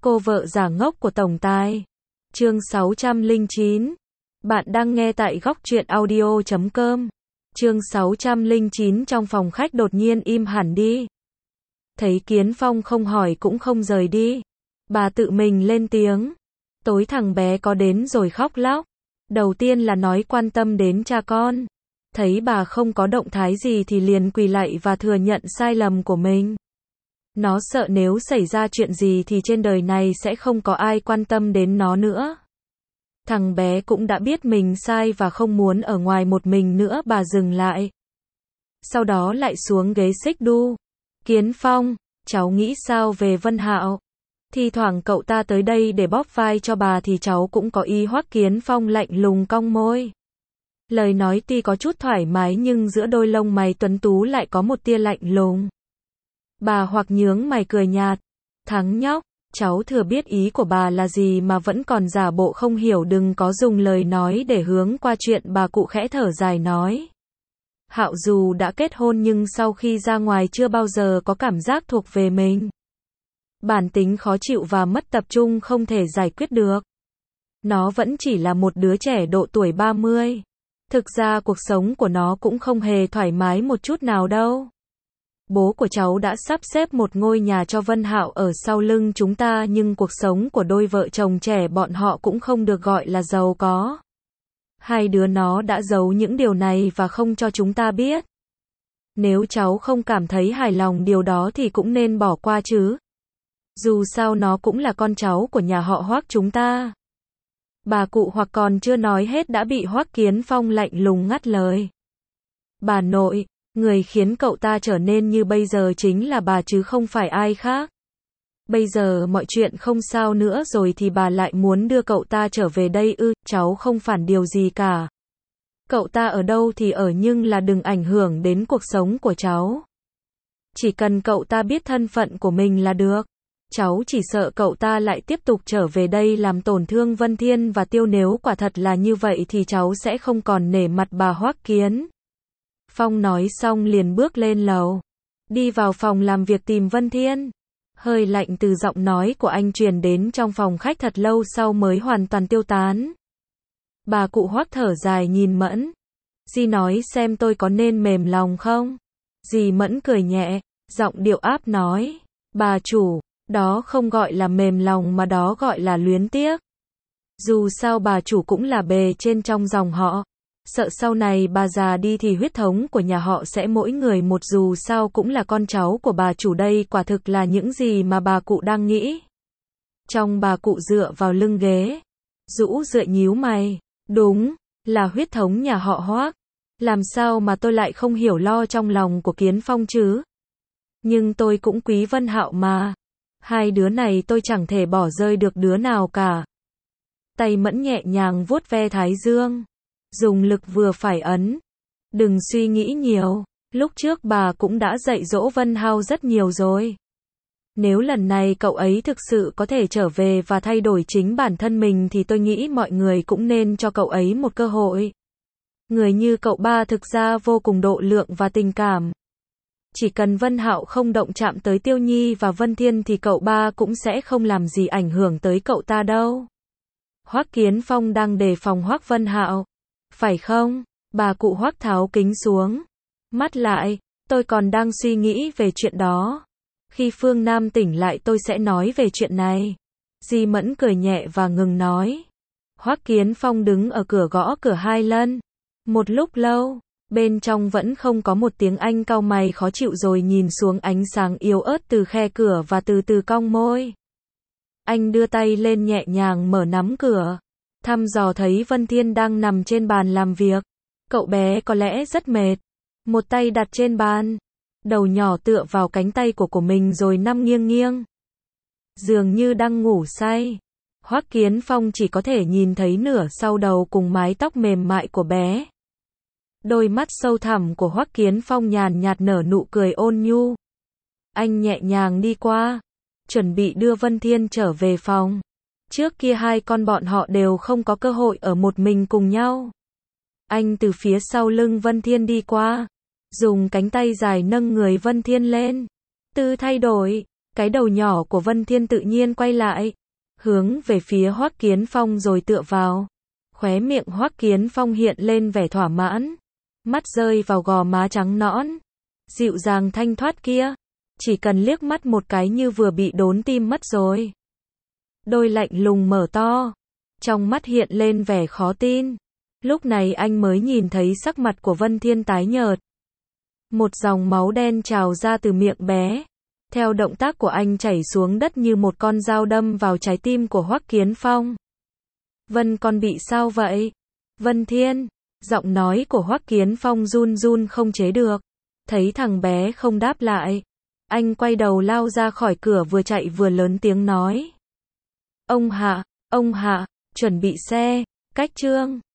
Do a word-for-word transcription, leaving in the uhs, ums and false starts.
Cô vợ giả ngốc của tổng tài. Chương sáu trăm lẻ chín. Bạn đang nghe tại góc truyện audio chấm com. Chương sáu trăm lẻ chín. Trong phòng khách đột nhiên im hẳn đi. Thấy Kiến Phong không hỏi cũng không rời đi. Bà tự mình lên tiếng. Tối thằng bé có đến rồi khóc lóc. Đầu tiên là nói quan tâm đến cha con. Thấy bà không có động thái gì thì liền quỳ lạy và thừa nhận sai lầm của mình. Nó sợ nếu xảy ra chuyện gì thì trên đời này sẽ không có ai quan tâm đến nó nữa. Thằng bé cũng đã biết mình sai và không muốn ở ngoài một mình nữa. Bà dừng lại. Sau đó lại xuống ghế xích đu. Kiến Phong, cháu nghĩ sao về Vân Hạo? Thi thoảng cậu ta tới đây để bóp vai cho bà thì cháu cũng có ý. Hoắc Kiến Phong lạnh lùng cong môi. Lời nói tuy có chút thoải mái nhưng giữa đôi lông mày tuấn tú lại có một tia lạnh lùng. Bà Hoắc nhướng mày cười nhạt. Thắng nhóc, cháu thừa biết ý của bà là gì mà vẫn còn giả bộ không hiểu. Đừng có dùng lời nói để hướng qua chuyện. Bà cụ khẽ thở dài nói. Hạo dù đã kết hôn nhưng sau khi ra ngoài chưa bao giờ có cảm giác thuộc về mình. Bản tính khó chịu và mất tập trung không thể giải quyết được. Nó vẫn chỉ là một đứa trẻ độ tuổi ba mươi. Thực ra cuộc sống của nó cũng không hề thoải mái một chút nào đâu. Bố của cháu đã sắp xếp một ngôi nhà cho Vân Hạo ở sau lưng chúng ta nhưng cuộc sống của đôi vợ chồng trẻ bọn họ cũng không được gọi là giàu có. Hai đứa nó đã giấu những điều này và không cho chúng ta biết. Nếu cháu không cảm thấy hài lòng điều đó thì cũng nên bỏ qua chứ. Dù sao nó cũng là con cháu của nhà họ Hoắc chúng ta. Bà cụ Hoắc còn chưa nói hết đã bị Hoắc Kiến Phong lạnh lùng ngắt lời. Bà nội, người khiến cậu ta trở nên như bây giờ chính là bà chứ không phải ai khác. Bây giờ mọi chuyện không sao nữa rồi thì bà lại muốn đưa cậu ta trở về đây ư? Cháu không phản điều gì cả. Cậu ta ở đâu thì ở nhưng là đừng ảnh hưởng đến cuộc sống của cháu. Chỉ cần cậu ta biết thân phận của mình là được. Cháu chỉ sợ cậu ta lại tiếp tục trở về đây làm tổn thương Vân Thiên và Tiêu. Nếu quả thật là như vậy thì cháu sẽ không còn nể mặt bà Hoắc Kiến Phong. Nói xong liền bước lên lầu. Đi vào phòng làm việc tìm Vân Thiên. Hơi lạnh từ giọng nói của anh truyền đến trong phòng khách thật lâu sau mới hoàn toàn tiêu tán. Bà cụ Hoắc thở dài nhìn Mẫn. Dì nói xem tôi có nên mềm lòng không? Dì Mẫn cười nhẹ, giọng điệu áp nói. Bà chủ, đó không gọi là mềm lòng mà đó gọi là luyến tiếc. Dù sao bà chủ cũng là bề trên trong dòng họ. Sợ sau này bà già đi thì huyết thống của nhà họ sẽ mỗi người một, dù sao cũng là con cháu của bà chủ. Đây quả thực là những gì mà bà cụ đang nghĩ. Trong bà cụ dựa vào lưng ghế, rũ rượi nhíu mày. Đúng, là huyết thống nhà họ Hoắc. Làm sao mà tôi lại không hiểu lo trong lòng của Kiến Phong chứ? Nhưng tôi cũng quý Vân Hạo mà. Hai đứa này tôi chẳng thể bỏ rơi được đứa nào cả. Tay Mẫn nhẹ nhàng vuốt ve thái dương. Dùng lực vừa phải ấn. Đừng suy nghĩ nhiều. Lúc trước bà cũng đã dạy dỗ Vân Hạo rất nhiều rồi. Nếu lần này cậu ấy thực sự có thể trở về và thay đổi chính bản thân mình thì tôi nghĩ mọi người cũng nên cho cậu ấy một cơ hội. Người như cậu ba thực ra vô cùng độ lượng và tình cảm. Chỉ cần Vân Hạo không động chạm tới Tiêu Nhi và Vân Thiên thì cậu ba cũng sẽ không làm gì ảnh hưởng tới cậu ta đâu. Hoắc Kiến Phong đang đề phòng Hoắc Vân Hạo. Phải không? Bà cụ Hoắc tháo kính xuống. Mắt lại, tôi còn đang suy nghĩ về chuyện đó. Khi Phương Nam tỉnh lại tôi sẽ nói về chuyện này. Di Mẫn cười nhẹ và ngừng nói. Hoắc Kiến Phong đứng ở cửa gõ cửa hai lần. Một lúc lâu, bên trong vẫn không có một tiếng. Anh cau mày khó chịu rồi nhìn xuống ánh sáng yếu ớt từ khe cửa và từ từ cong môi. Anh đưa tay lên nhẹ nhàng mở nắm cửa. Thăm dò thấy Vân Thiên đang nằm trên bàn làm việc. Cậu bé có lẽ rất mệt. Một tay đặt trên bàn. Đầu nhỏ tựa vào cánh tay của của mình rồi nằm nghiêng nghiêng. Dường như đang ngủ say. Hoắc Kiến Phong chỉ có thể nhìn thấy nửa sau đầu cùng mái tóc mềm mại của bé. Đôi mắt sâu thẳm của Hoắc Kiến Phong nhàn nhạt nở nụ cười ôn nhu. Anh nhẹ nhàng đi qua. Chuẩn bị đưa Vân Thiên trở về phòng. Trước kia hai con bọn họ đều không có cơ hội ở một mình cùng nhau. Anh từ phía sau lưng Vân Thiên đi qua. Dùng cánh tay dài nâng người Vân Thiên lên. Tư thay đổi. Cái đầu nhỏ của Vân Thiên tự nhiên quay lại, hướng về phía Hoắc Kiến Phong rồi tựa vào. Khóe miệng Hoắc Kiến Phong hiện lên vẻ thỏa mãn, mắt rơi vào gò má trắng nõn, dịu dàng thanh thoát kia, chỉ cần liếc mắt một cái như vừa bị đốn tim mất rồi. Đôi lạnh lùng mở to, trong mắt hiện lên vẻ khó tin. Lúc này anh mới nhìn thấy sắc mặt của Vân Thiên tái nhợt. Một dòng máu đen trào ra từ miệng bé. Theo động tác của anh chảy xuống đất như một con dao đâm vào trái tim của Hoắc Kiến Phong. Vân con bị sao vậy? Vân Thiên, giọng nói của Hoắc Kiến Phong run run không chế được. Thấy thằng bé không đáp lại, anh quay đầu lao ra khỏi cửa vừa chạy vừa lớn tiếng nói. Ông Hạ, ông Hạ, chuẩn bị xe, cách trương.